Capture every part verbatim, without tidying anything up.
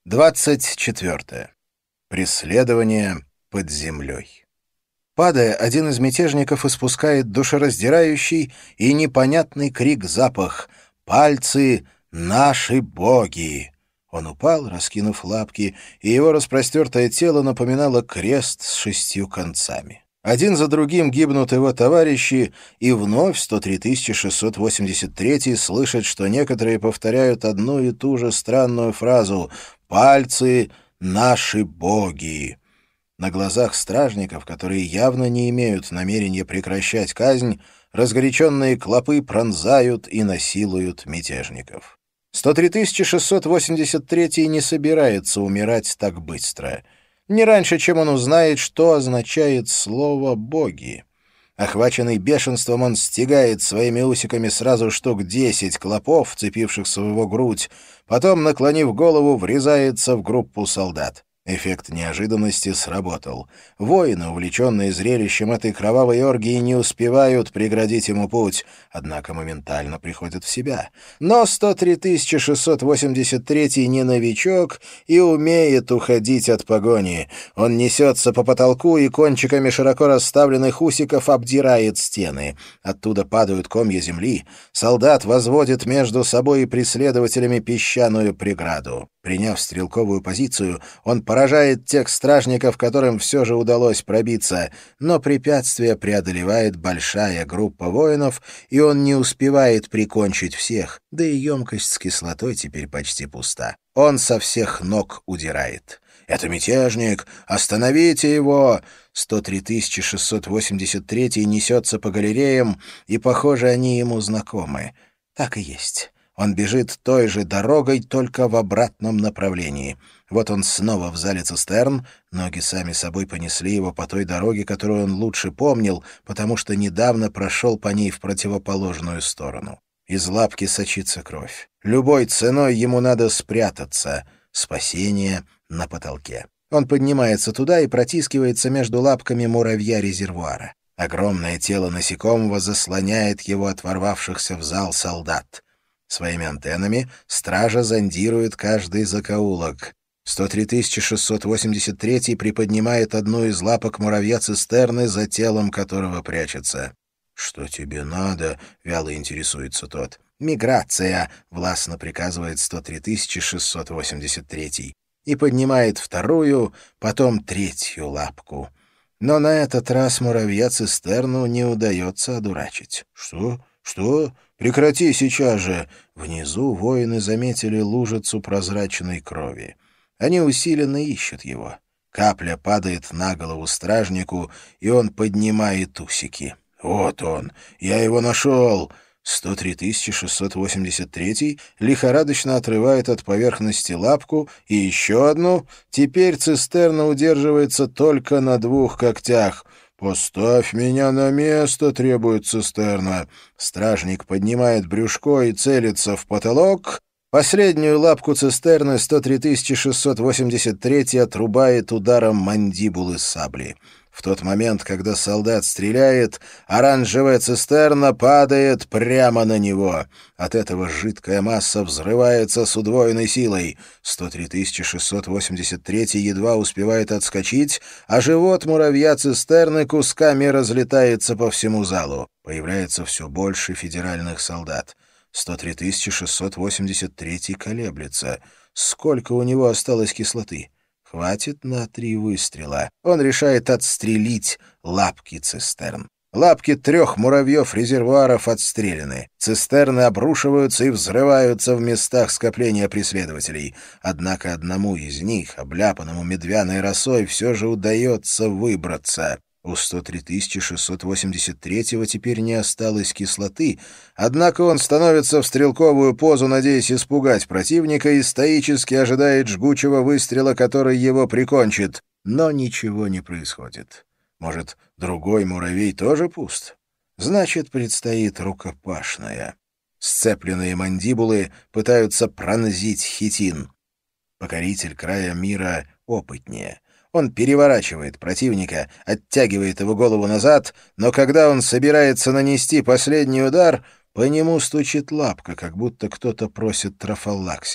двадцать четвёртое. Преследование под землей. Падая, один из мятежников испускает душераздирающий и непонятный крик-запах «Пальцы — наши боги!». Он упал, раскинув лапки, и его распростертое тело напоминало крест с шестью концами. Один за другим гибнут его товарищи, и вновь сто три тысячи шестьсот восемьдесят третий слышит, что некоторые повторяют одну и ту же странную фразу «Пальцы — наши боги». На глазах стражников, которые явно не имеют намерения прекращать казнь, разгоряченные клопы пронзают и насилуют мятежников. сто три тысячи шестьсот восемьдесят третий не собирается умирать так быстро. Не раньше, чем он узнает, что означает слово «боги». Охваченный бешенством, он стягает своими усиками сразу штук десять клопов, вцепившихся в его грудь, потом, наклонив голову, врезается в группу солдат. Эффект неожиданности сработал. Воины, увлеченные зрелищем этой кровавой оргии, не успевают преградить ему путь, однако моментально приходят в себя. Но сто три тысячи шестьсот восемьдесят третий не новичок и умеет уходить от погони. Он несется по потолку и кончиками широко расставленных усиков обдирает стены. Оттуда падают комья земли. Солдат возводит между собой и преследователями песчаную преграду. Приняв стрелковую позицию, он поражает тех стражников, которым все же удалось пробиться, но препятствие преодолевает большая группа воинов, и он не успевает прикончить всех, да и емкость с кислотой теперь почти пуста. Он со всех ног удирает. «Это мятежник! Остановите его!» сто три тысячи шестьсот восемьдесят третий несется по галереям, и, похоже, они ему знакомы. Так и есть. Он бежит той же дорогой, только в обратном направлении. Вот он снова в зале цистерн, ноги сами собой понесли его по той дороге, которую он лучше помнил, потому что недавно прошел по ней в противоположную сторону. Из лапки сочится кровь. Любой ценой ему надо спрятаться. Спасение на потолке. Он поднимается туда и протискивается между лапками муравья резервуара. Огромное тело насекомого заслоняет его от ворвавшихся в зал солдат. Своими антеннами стража зондирует каждый закоулок. сто три тысячи шестьсот восемьдесят третий приподнимает одну из лапок муравья-цистерны, за телом которого прячется. «Что тебе надо?» — вяло интересуется тот. «Миграция!» — властно приказывает сто три тысячи шестьсот восемьдесят третий. И поднимает вторую, потом третью лапку. Но на этот раз муравья-цистерну не удается одурачить. «Что? Что? Прекрати сейчас же!» Внизу воины заметили лужицу прозрачной крови. Они усиленно ищут его. Капля падает на голову стражнику, и он поднимает усики. «Вот он! Я его нашел!» сто три тысячи шестьсот восемьдесят третий лихорадочно отрывает от поверхности лапку и еще одну. Теперь цистерна удерживается только на двух когтях. «Поставь меня на место», — требует цистерна. Стражник поднимает брюшко и целится в потолок. Последнюю лапку цистерны сто три тысячи шестьсот восемьдесят третий отрубает ударом мандибулы сабли. В тот момент, когда солдат стреляет, оранжевая цистерна падает прямо на него. От этого жидкая масса взрывается с удвоенной силой. сто три тысячи шестьсот восемьдесят третий едва успевает отскочить, а живот муравья-цистерны кусками разлетается по всему залу. Появляется все больше федеральных солдат. сто три тысячи шестьсот восемьдесят третий колеблется. Сколько у него осталось кислоты? Хватит на три выстрела. Он решает отстрелить лапки цистерн. Лапки трех муравьев-резервуаров отстреляны. Цистерны обрушиваются и взрываются в местах скопления преследователей. Однако одному из них, обляпанному медвяной росой, все же удается выбраться. У сто три тысячи шестьсот восемьдесят третьего теперь не осталось кислоты, однако он становится в стрелковую позу, надеясь испугать противника, и стоически ожидает жгучего выстрела, который его прикончит. Но ничего не происходит. Может, другой муравей тоже пуст? Значит, предстоит рукопашная. Сцепленные мандибулы пытаются пронзить хитин. Покоритель края мира опытнее. Он переворачивает противника, оттягивает его голову назад, но когда он собирается нанести последний удар, по нему стучит лапка, как будто кто-то просит трофалаксиса.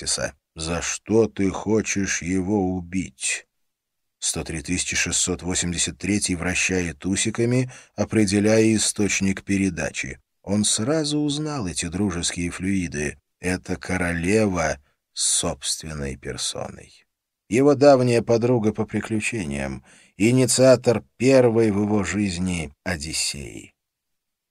«За что ты хочешь его убить?» сто три тысячи шестьсот восемьдесят третий вращает усиками, определяя источник передачи. Он сразу узнал эти дружеские флюиды. Это королева собственной персоной. Его давняя подруга по приключениям, инициатор первой в его жизни Одиссеи.